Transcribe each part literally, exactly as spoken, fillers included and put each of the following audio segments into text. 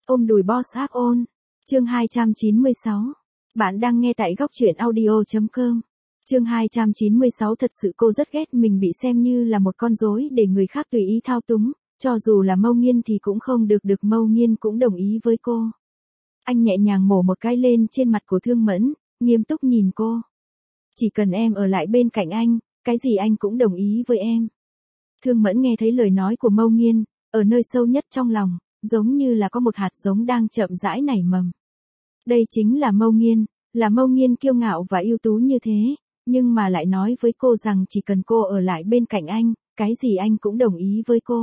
Ôm đùi boss áp ôn. Chương hai trăm chín mươi sáu. Bạn đang nghe tại góc truyện audio chấm com. Chương hai trăm chín mươi sáu. Thật sự cô rất ghét mình bị xem như là một con rối để người khác tùy ý thao túng, cho dù là Mâu Nghiên thì cũng không được được Mâu Nghiên cũng đồng ý với cô. Anh nhẹ nhàng mổ một cái lên trên mặt của Thương Mẫn, nghiêm túc nhìn cô. Chỉ cần em ở lại bên cạnh anh, cái gì anh cũng đồng ý với em. Thương Mẫn nghe thấy lời nói của Mâu Nghiên, ở nơi sâu nhất trong lòng, giống như là có một hạt giống đang chậm rãi nảy mầm. Đây chính là Mâu Nghiên, là Mâu Nghiên kiêu ngạo và ưu tú như thế, nhưng mà lại nói với cô rằng chỉ cần cô ở lại bên cạnh anh, cái gì anh cũng đồng ý với cô.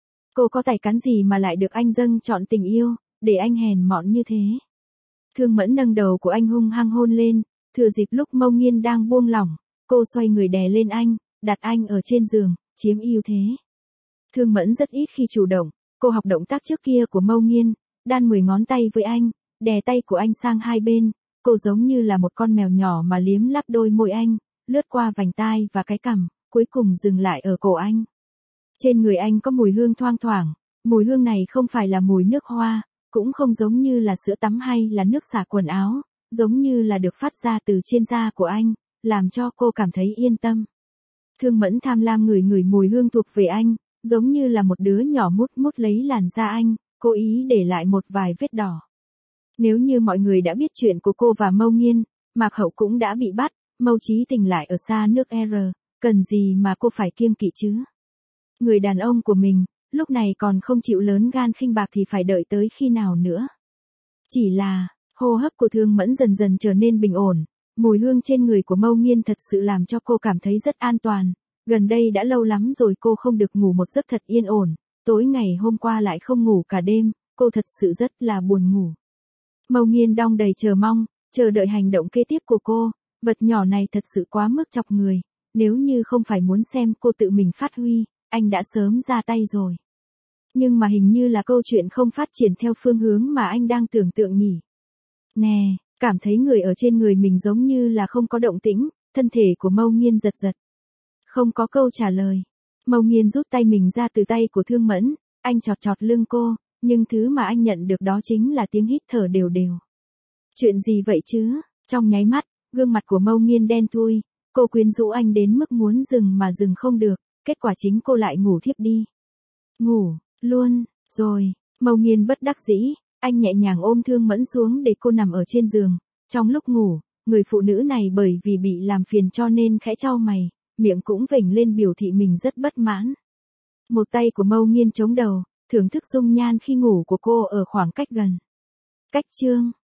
Cô có tài cán gì mà lại được anh dâng chọn tình yêu, để anh hèn mọn như thế. Thương Mẫn nâng đầu của anh hung hăng hôn lên, thừa dịp lúc Mâu Nghiên đang buông lỏng, cô xoay người đè lên anh, đặt anh ở trên giường, chiếm ưu thế. Thương Mẫn rất ít khi chủ động, cô học động tác trước kia của Mâu Nghiên, đan mười ngón tay với anh, đè tay của anh sang hai bên, cô giống như là một con mèo nhỏ mà liếm láp đôi môi anh, lướt qua vành tai và cái cằm, cuối cùng dừng lại ở cổ anh. Trên người anh có mùi hương thoang thoảng, mùi hương này không phải là mùi nước hoa, cũng không giống như là sữa tắm hay là nước xả quần áo, giống như là được phát ra từ trên da của anh, làm cho cô cảm thấy yên tâm. Thương Mẫn tham lam ngửi ngửi mùi hương thuộc về anh, giống như là một đứa nhỏ mút mút lấy làn da anh, cố ý để lại một vài vết đỏ. Nếu như mọi người đã biết chuyện của cô và Mâu Nghiên, Mạc Hậu cũng đã bị bắt, Mâu Chí Tình lại ở xa nước R, cần gì mà cô phải kiêng kỵ chứ? Người đàn ông của mình, lúc này còn không chịu lớn gan khinh bạc thì phải đợi tới khi nào nữa? Chỉ là, hô hấp của Thương Mẫn dần dần trở nên bình ổn, mùi hương trên người của Mâu Nghiên thật sự làm cho cô cảm thấy rất an toàn. Gần đây đã lâu lắm rồi cô không được ngủ một giấc thật yên ổn, tối ngày hôm qua lại không ngủ cả đêm, cô thật sự rất là buồn ngủ. Mâu Nghiên đong đầy chờ mong, chờ đợi hành động kế tiếp của cô, vật nhỏ này thật sự quá mức chọc người, nếu như không phải muốn xem cô tự mình phát huy, anh đã sớm ra tay rồi. Nhưng mà hình như là câu chuyện không phát triển theo phương hướng mà anh đang tưởng tượng nhỉ. Nè, cảm thấy người ở trên người mình giống như là không có động tĩnh, thân thể của Mâu Nghiên giật giật. Không có câu trả lời. Mâu Nghiên rút tay mình ra từ tay của Thương Mẫn, anh chọt chọt lưng cô, nhưng thứ mà anh nhận được đó chính là tiếng hít thở đều đều. Chuyện gì vậy chứ? Trong nháy mắt, gương mặt của Mâu Nghiên đen thui, cô quyến rũ anh đến mức muốn dừng mà dừng không được, kết quả chính cô lại ngủ thiếp đi. Ngủ, luôn, rồi, Mâu Nghiên bất đắc dĩ, anh nhẹ nhàng ôm Thương Mẫn xuống để cô nằm ở trên giường. Trong lúc ngủ, người phụ nữ này bởi vì bị làm phiền cho nên khẽ chau mày, miệng cũng vểnh lên biểu thị mình rất bất mãn. Một tay của Mâu Nghiên chống đầu, thưởng thức dung nhan khi ngủ của cô ở khoảng cách gần. Cách chương,